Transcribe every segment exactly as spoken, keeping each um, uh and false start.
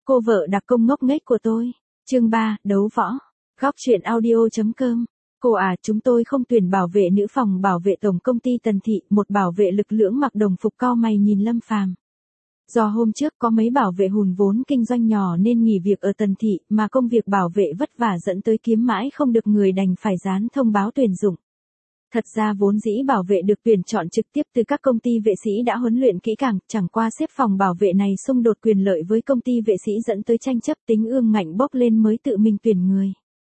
Cô vợ đặc công ngốc nghếch của tôi. Chương ba, đấu võ. Góc truyện audio.com. Cô à, chúng tôi không tuyển bảo vệ nữ phòng bảo vệ tổng công ty Tần Thị, một bảo vệ lực lưỡng mặc đồng phục cau mày nhìn Lâm Phàm. Do hôm trước có mấy bảo vệ hùn vốn kinh doanh nhỏ nên nghỉ việc ở Tần Thị, mà công việc bảo vệ vất vả dẫn tới kiếm mãi không được người đành phải dán thông báo tuyển dụng. Thật ra vốn dĩ bảo vệ được tuyển chọn trực tiếp từ các công ty vệ sĩ đã huấn luyện kỹ càng, chẳng qua xếp phòng bảo vệ này xung đột quyền lợi với công ty vệ sĩ dẫn tới tranh chấp, tính ương ngạnh bốc lên mới tự mình tuyển người.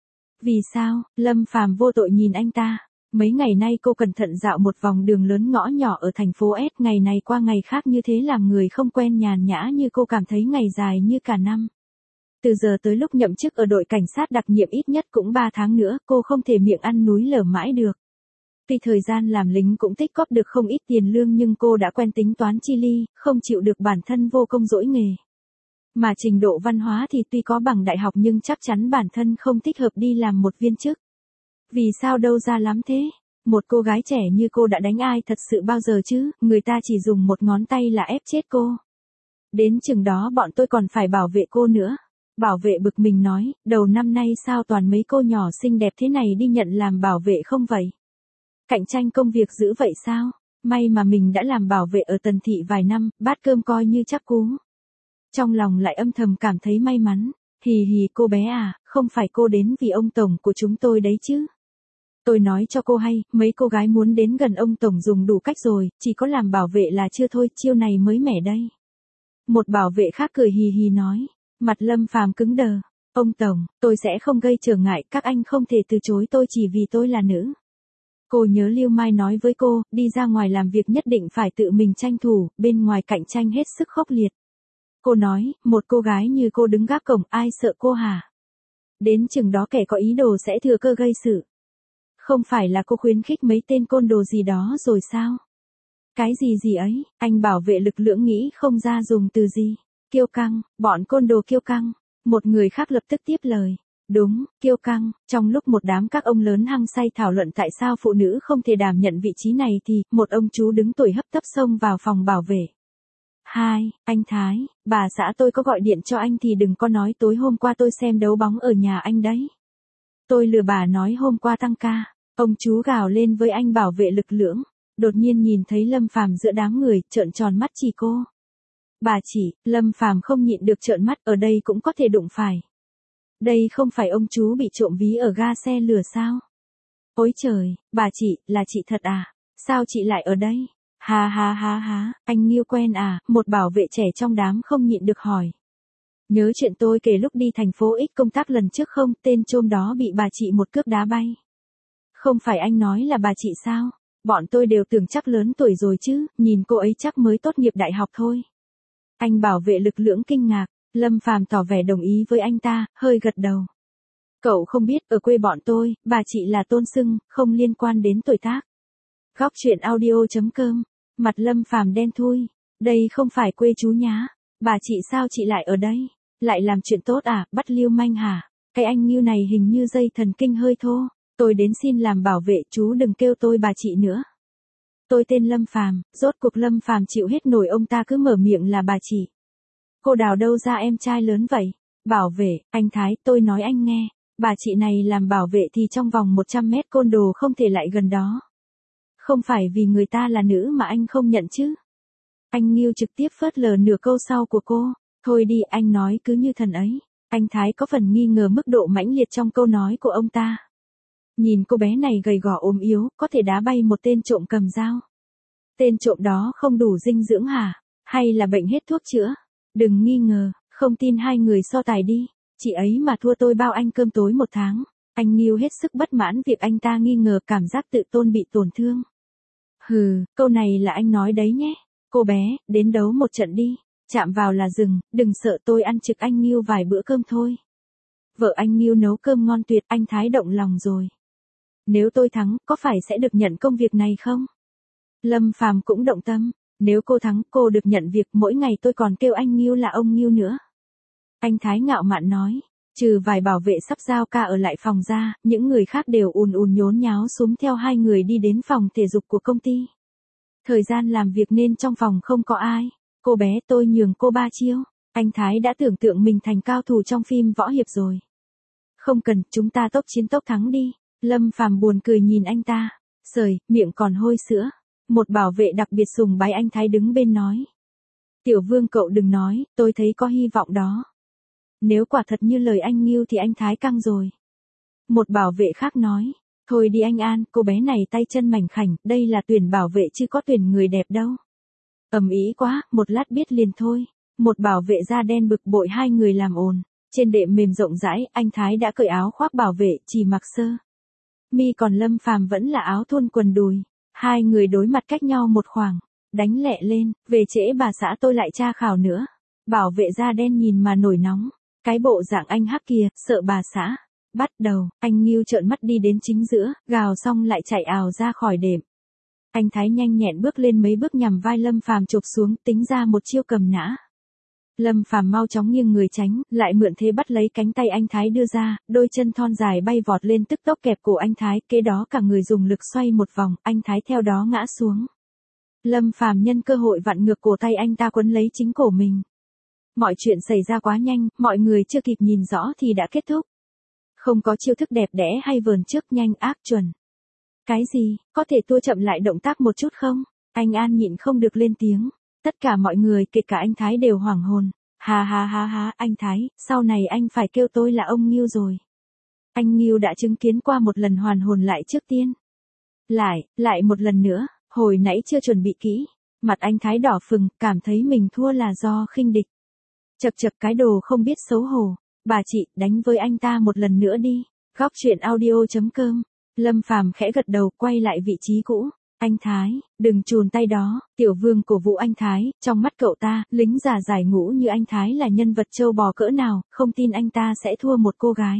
Vì sao? Lâm Phàm vô tội nhìn anh ta. Mấy ngày nay cô cẩn thận dạo một vòng đường lớn ngõ nhỏ ở thành phố S, ngày này qua ngày khác như thế làm người không quen nhàn nhã như cô cảm thấy ngày dài như cả năm. Từ giờ tới lúc nhậm chức ở đội cảnh sát đặc nhiệm ít nhất cũng ba tháng nữa, cô không thể miệng ăn núi lở mãi được. Tuy thời gian làm lính cũng tích cóp được không ít tiền lương nhưng cô đã quen tính toán chi ly, không chịu được bản thân vô công dỗi nghề. Mà trình độ văn hóa thì tuy có bằng đại học nhưng chắc chắn bản thân không thích hợp đi làm một viên chức. Vì sao đâu ra lắm thế? Một cô gái trẻ như cô đã đánh ai thật sự bao giờ chứ, người ta chỉ dùng một ngón tay là ép chết cô. Đến chừng đó bọn tôi còn phải bảo vệ cô nữa. Bảo vệ bực mình nói, đầu năm nay sao toàn mấy cô nhỏ xinh đẹp thế này đi nhận làm bảo vệ không vậy? Cạnh tranh công việc dữ vậy sao? May mà mình đã làm bảo vệ ở Tần Thị vài năm, bát cơm coi như chắc cú. Trong lòng lại âm thầm cảm thấy may mắn. Hì hì cô bé à, không phải cô đến vì ông Tổng của chúng tôi đấy chứ. Tôi nói cho cô hay, mấy cô gái muốn đến gần ông Tổng dùng đủ cách rồi, chỉ có làm bảo vệ là chưa thôi, chiêu này mới mẻ đây. Một bảo vệ khác cười hì hì nói, mặt Lâm Phàm cứng đờ. Ông Tổng, tôi sẽ không gây trở ngại, các anh không thể từ chối tôi chỉ vì tôi là nữ. Cô nhớ Lưu Mai nói với cô, đi ra ngoài làm việc nhất định phải tự mình tranh thủ, bên ngoài cạnh tranh hết sức khốc liệt. Cô nói, một cô gái như cô đứng gác cổng ai sợ cô hả? Đến chừng đó kẻ có ý đồ sẽ thừa cơ gây sự. Không phải là cô khuyến khích mấy tên côn đồ gì đó rồi sao? Cái gì gì ấy, anh bảo vệ lực lượng nghĩ không ra dùng từ gì. Kiêu căng, bọn côn đồ kiêu căng. Một người khác lập tức tiếp lời. Đúng, kiêu căng. Trong lúc một đám các ông lớn hăng say thảo luận tại sao phụ nữ không thể đảm nhận vị trí này thì, một ông chú đứng tuổi hấp tấp xông vào phòng bảo vệ. Hai, anh Thái, bà xã tôi có gọi điện cho anh thì đừng có nói tối hôm qua tôi xem đấu bóng ở nhà anh đấy. Tôi lừa bà nói hôm qua tăng ca. Ông chú gào lên với anh bảo vệ lực lưỡng. Đột nhiên nhìn thấy Lâm Phàm giữa đám người, trợn tròn mắt chỉ cô. Bà chỉ, Lâm Phàm không nhịn được trợn mắt, ở đây cũng có thể đụng phải. Đây không phải ông chú bị trộm ví ở ga xe lửa sao? Ôi trời, bà chị, là chị thật à? Sao chị lại ở đây? Ha ha ha ha, anh Nghiêu quen à? Một bảo vệ trẻ trong đám không nhịn được hỏi. Nhớ chuyện tôi kể lúc đi thành phố X công tác lần trước không, tên trôm đó bị bà chị một cước đá bay. Không phải anh nói là bà chị sao? Bọn tôi đều tưởng chắc lớn tuổi rồi chứ, nhìn cô ấy chắc mới tốt nghiệp đại học thôi. Anh bảo vệ lực lưỡng kinh ngạc, Lâm Phàm tỏ vẻ đồng ý với anh ta, hơi gật đầu. Cậu không biết, ở quê bọn tôi, bà chị là tôn xưng, không liên quan đến tuổi tác. Góc truyện audio.com, mặt Lâm Phàm đen thui, đây không phải quê chú nhá, bà chị sao chị lại ở đây, lại làm chuyện tốt à, bắt lưu manh hả, cái anh Nghiêu này hình như dây thần kinh hơi thô, tôi đến xin làm bảo vệ, chú đừng kêu tôi bà chị nữa. Tôi tên Lâm Phàm, rốt cuộc Lâm Phàm chịu hết nổi ông ta cứ mở miệng là bà chị. Cô đào đâu ra em trai lớn vậy? Bảo vệ, anh Thái, tôi nói anh nghe, bà chị này làm bảo vệ thì trong vòng một trăm mét côn đồ không thể lại gần đó. Không phải vì người ta là nữ mà anh không nhận chứ. Anh Nghiêu trực tiếp phớt lờ nửa câu sau của cô. Thôi đi, anh nói cứ như thần ấy. Anh Thái có phần nghi ngờ mức độ mãnh liệt trong câu nói của ông ta. Nhìn cô bé này gầy gò ốm yếu, có thể đá bay một tên trộm cầm dao. Tên trộm đó không đủ dinh dưỡng hả? Hay là bệnh hết thuốc chữa? Đừng nghi ngờ, không tin hai người so tài đi. Chị ấy mà thua tôi bao anh cơm tối một tháng. Anh Nghiêu hết sức bất mãn việc anh ta nghi ngờ cảm giác tự tôn bị tổn thương. Hừ, câu này là anh nói đấy nhé. Cô bé, đến đấu một trận đi. Chạm vào là dừng, đừng sợ tôi ăn trực anh Nghiêu vài bữa cơm thôi. Vợ anh Nghiêu nấu cơm ngon tuyệt, anh Thái động lòng rồi. Nếu tôi thắng, có phải sẽ được nhận công việc này không? Lâm Phàm cũng động tâm. Nếu cô thắng, cô được nhận việc, mỗi ngày tôi còn kêu anh Nghiêu là ông Nghiêu nữa. Anh Thái ngạo mạn nói. Trừ vài bảo vệ sắp giao ca ở lại phòng ra, những người khác đều ùn ùn nhốn nháo xúm theo hai người đi đến phòng thể dục của công ty. Thời gian làm việc nên trong phòng không có ai. Cô bé tôi nhường cô ba chiêu. Anh Thái đã tưởng tượng mình thành cao thủ trong phim võ hiệp rồi. Không cần, chúng ta tốc chiến tốc thắng đi. Lâm Phàm buồn cười nhìn anh ta. Sời, miệng còn hôi sữa. Một bảo vệ đặc biệt sùng bái anh Thái đứng bên nói. Tiểu Vương cậu đừng nói, tôi thấy có hy vọng đó. Nếu quả thật như lời anh Ngưu thì anh Thái căng rồi. Một bảo vệ khác nói. Thôi đi anh An, cô bé này tay chân mảnh khảnh, đây là tuyển bảo vệ chứ có tuyển người đẹp đâu. Ầm ĩ quá, một lát biết liền thôi. Một bảo vệ da đen bực bội hai người làm ồn. Trên đệm mềm rộng rãi, anh Thái đã cởi áo khoác bảo vệ, chỉ mặc sơ mi, còn Lâm Phàm vẫn là áo thun quần đùi. Hai người đối mặt cách nhau một khoảng, đánh lẹ lên, về trễ bà xã tôi lại tra khảo nữa. Bảo vệ da đen nhìn mà nổi nóng, cái bộ dạng anh hắc kia, sợ bà xã. Bắt đầu, anh Ngưu trợn mắt đi đến chính giữa, gào xong lại chạy ào ra khỏi đệm. Anh Thái nhanh nhẹn bước lên mấy bước nhằm vai Lâm Phàm chụp xuống, tính ra một chiêu cầm nã. Lâm Phàm mau chóng nghiêng người tránh, lại mượn thế bắt lấy cánh tay anh Thái đưa ra, đôi chân thon dài bay vọt lên tức tốc kẹp cổ anh Thái, kế đó cả người dùng lực xoay một vòng, anh Thái theo đó ngã xuống. Lâm Phàm nhân cơ hội vặn ngược cổ tay anh ta quấn lấy chính cổ mình. Mọi chuyện xảy ra quá nhanh, mọi người chưa kịp nhìn rõ thì đã kết thúc. Không có chiêu thức đẹp đẽ hay vờn trước, nhanh ác chuẩn. Cái gì, có thể tua chậm lại động tác một chút không? Anh An nhịn không được lên tiếng. Tất cả mọi người kể cả anh Thái đều hoảng hồn. Ha ha ha ha, anh Thái, sau này anh phải kêu tôi là ông Ngưu rồi. Anh Ngưu đã chứng kiến qua một lần hoàn hồn lại trước tiên. Lại, lại một lần nữa, hồi nãy chưa chuẩn bị kỹ. Mặt anh Thái đỏ phừng, cảm thấy mình thua là do khinh địch. Chật chật cái đồ không biết xấu hổ. Bà chị, đánh với anh ta một lần nữa đi. Góc chuyện audio chấm com. Lâm Phàm khẽ gật đầu, quay lại vị trí cũ. Anh Thái, đừng chùn tay đó. Tiểu Vương cổ vũ anh Thái, trong mắt cậu ta, lính già giải ngũ như anh Thái là nhân vật trâu bò cỡ nào, không tin anh ta sẽ thua một cô gái.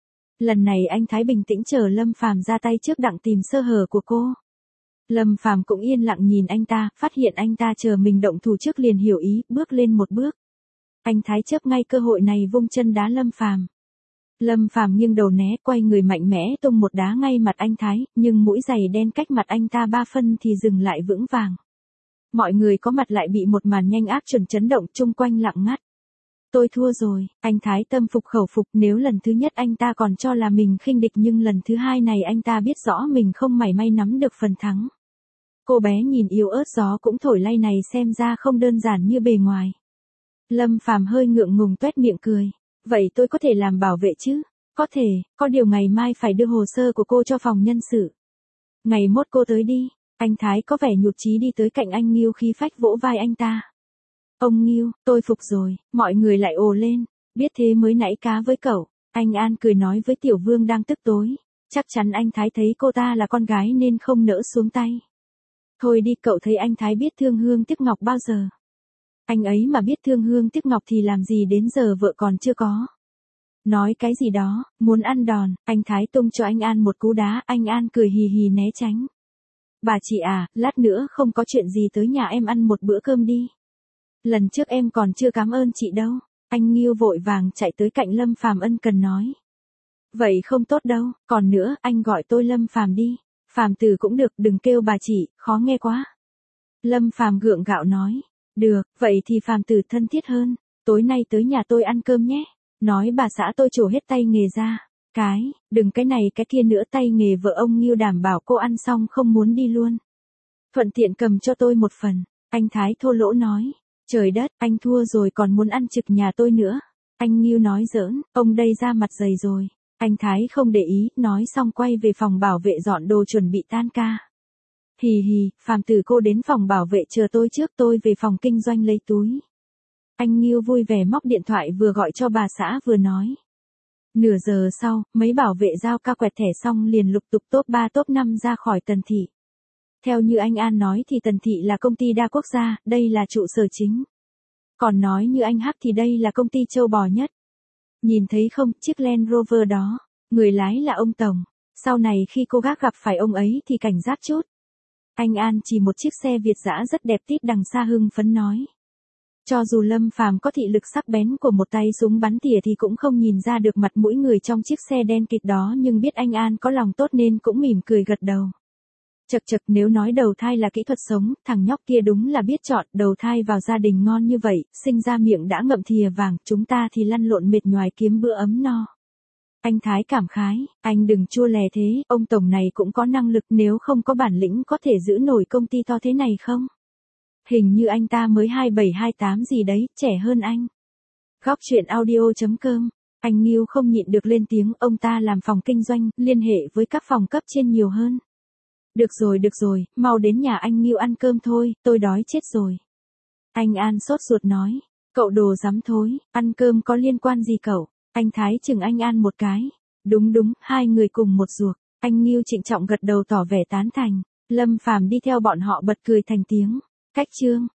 Lần này anh Thái bình tĩnh chờ Lâm Phàm ra tay trước đặng tìm sơ hở của cô. Lâm Phàm cũng yên lặng nhìn anh ta, phát hiện anh ta chờ mình động thủ trước liền hiểu ý, bước lên một bước. Anh Thái chớp ngay cơ hội này vung chân đá Lâm Phàm. Lâm Phàm nghiêng đầu né, quay người mạnh mẽ tung một đá ngay mặt anh Thái, nhưng mũi giày đen cách mặt anh ta ba phân thì dừng lại vững vàng. Mọi người có mặt lại bị một màn nhanh ác chuẩn chấn động, chung quanh lặng ngắt. Tôi thua rồi, anh Thái tâm phục khẩu phục, nếu lần thứ nhất anh ta còn cho là mình khinh địch nhưng lần thứ hai này anh ta biết rõ mình không mảy may nắm được phần thắng. Cô bé nhìn yếu ớt gió cũng thổi lay này xem ra không đơn giản như bề ngoài. Lâm Phàm hơi ngượng ngùng tuét miệng cười. Vậy tôi có thể làm bảo vệ chứ? Có thể, có điều ngày mai phải đưa hồ sơ của cô cho phòng nhân sự. Ngày mốt cô tới đi. Anh Thái có vẻ nhụt chí đi tới cạnh anh Ngưu khí phách vỗ vai anh ta. Ông Ngưu, tôi phục rồi, mọi người lại ồ lên. Biết thế mới nãy cá với cậu. Anh An cười nói với Tiểu Vương đang tức tối. Chắc chắn anh Thái thấy cô ta là con gái nên không nỡ xuống tay. Thôi đi, cậu thấy anh Thái biết thương hương tiếc ngọc bao giờ? Anh ấy mà biết thương hương tiếc ngọc thì làm gì đến giờ vợ còn chưa có. Nói cái gì đó, muốn ăn đòn, anh Thái tung cho anh An một cú đá, anh An cười hì hì né tránh. Bà chị à, lát nữa không có chuyện gì tới nhà em ăn một bữa cơm đi. Lần trước em còn chưa cảm ơn chị đâu. Anh Ngưu vội vàng chạy tới cạnh Lâm Phàm ân cần nói. Vậy không tốt đâu, còn nữa, anh gọi tôi Lâm Phàm đi. Phàm Tử cũng được, đừng kêu bà chị, khó nghe quá. Lâm Phàm gượng gạo nói. Được, vậy thì Phàm Tử thân thiết hơn. Tối nay tới nhà tôi ăn cơm nhé. Nói bà xã tôi trổ hết tay nghề ra. Cái, đừng cái này cái kia nữa, tay nghề vợ ông Ngưu đảm bảo cô ăn xong không muốn đi luôn. Thuận tiện cầm cho tôi một phần. Anh Thái thô lỗ nói. Trời đất, anh thua rồi còn muốn ăn trực nhà tôi nữa. Anh Ngưu nói giỡn, ông đây ra mặt dày rồi. Anh Thái không để ý, nói xong quay về phòng bảo vệ dọn đồ chuẩn bị tan ca. Hì hì, Phàm Tử cô đến phòng bảo vệ chờ tôi trước, tôi về phòng kinh doanh lấy túi. Anh Ngưu vui vẻ móc điện thoại vừa gọi cho bà xã vừa nói. Nửa giờ sau, mấy bảo vệ giao ca quẹt thẻ xong liền lục tục top ba top năm ra khỏi Tần Thị. Theo như anh An nói thì Tần Thị là công ty đa quốc gia, đây là trụ sở chính. Còn nói như anh Hắc thì đây là công ty châu bò nhất. Nhìn thấy không, chiếc Land Rover đó, người lái là ông Tổng. Sau này khi cô gác gặp phải ông ấy thì cảnh giác chút. Anh An chỉ một chiếc xe Việt dã rất đẹp tít đằng xa hưng phấn nói. Cho dù Lâm Phàm có thị lực sắc bén của một tay súng bắn tỉa thì cũng không nhìn ra được mặt mũi người trong chiếc xe đen kịt đó, nhưng biết anh An có lòng tốt nên cũng mỉm cười gật đầu. Chật chật, nếu nói đầu thai là kỹ thuật sống, thằng nhóc kia đúng là biết chọn, đầu thai vào gia đình ngon như vậy, sinh ra miệng đã ngậm thìa vàng, chúng ta thì lăn lộn mệt nhoài kiếm bữa ấm no. Anh Thái cảm khái, anh đừng chua lè thế, ông tổng này cũng có năng lực, nếu không có bản lĩnh có thể giữ nổi công ty to thế này không? Hình như anh ta mới hai bảy hai tám gì đấy, trẻ hơn anh. Góc chuyện audio chấm com. Anh Nghiêu không nhịn được lên tiếng, ông ta làm phòng kinh doanh, liên hệ với các phòng cấp trên nhiều hơn. Được rồi được rồi, mau đến nhà anh Nghiêu ăn cơm thôi, tôi đói chết rồi. Anh An sốt ruột nói, cậu đồ dám thối, ăn cơm có liên quan gì cậu? Anh Thái chừng anh An một cái. Đúng đúng, hai người cùng một ruột. Anh Nghiêu trịnh trọng gật đầu tỏ vẻ tán thành. Lâm Phàm đi theo bọn họ bật cười thành tiếng. Cách chương.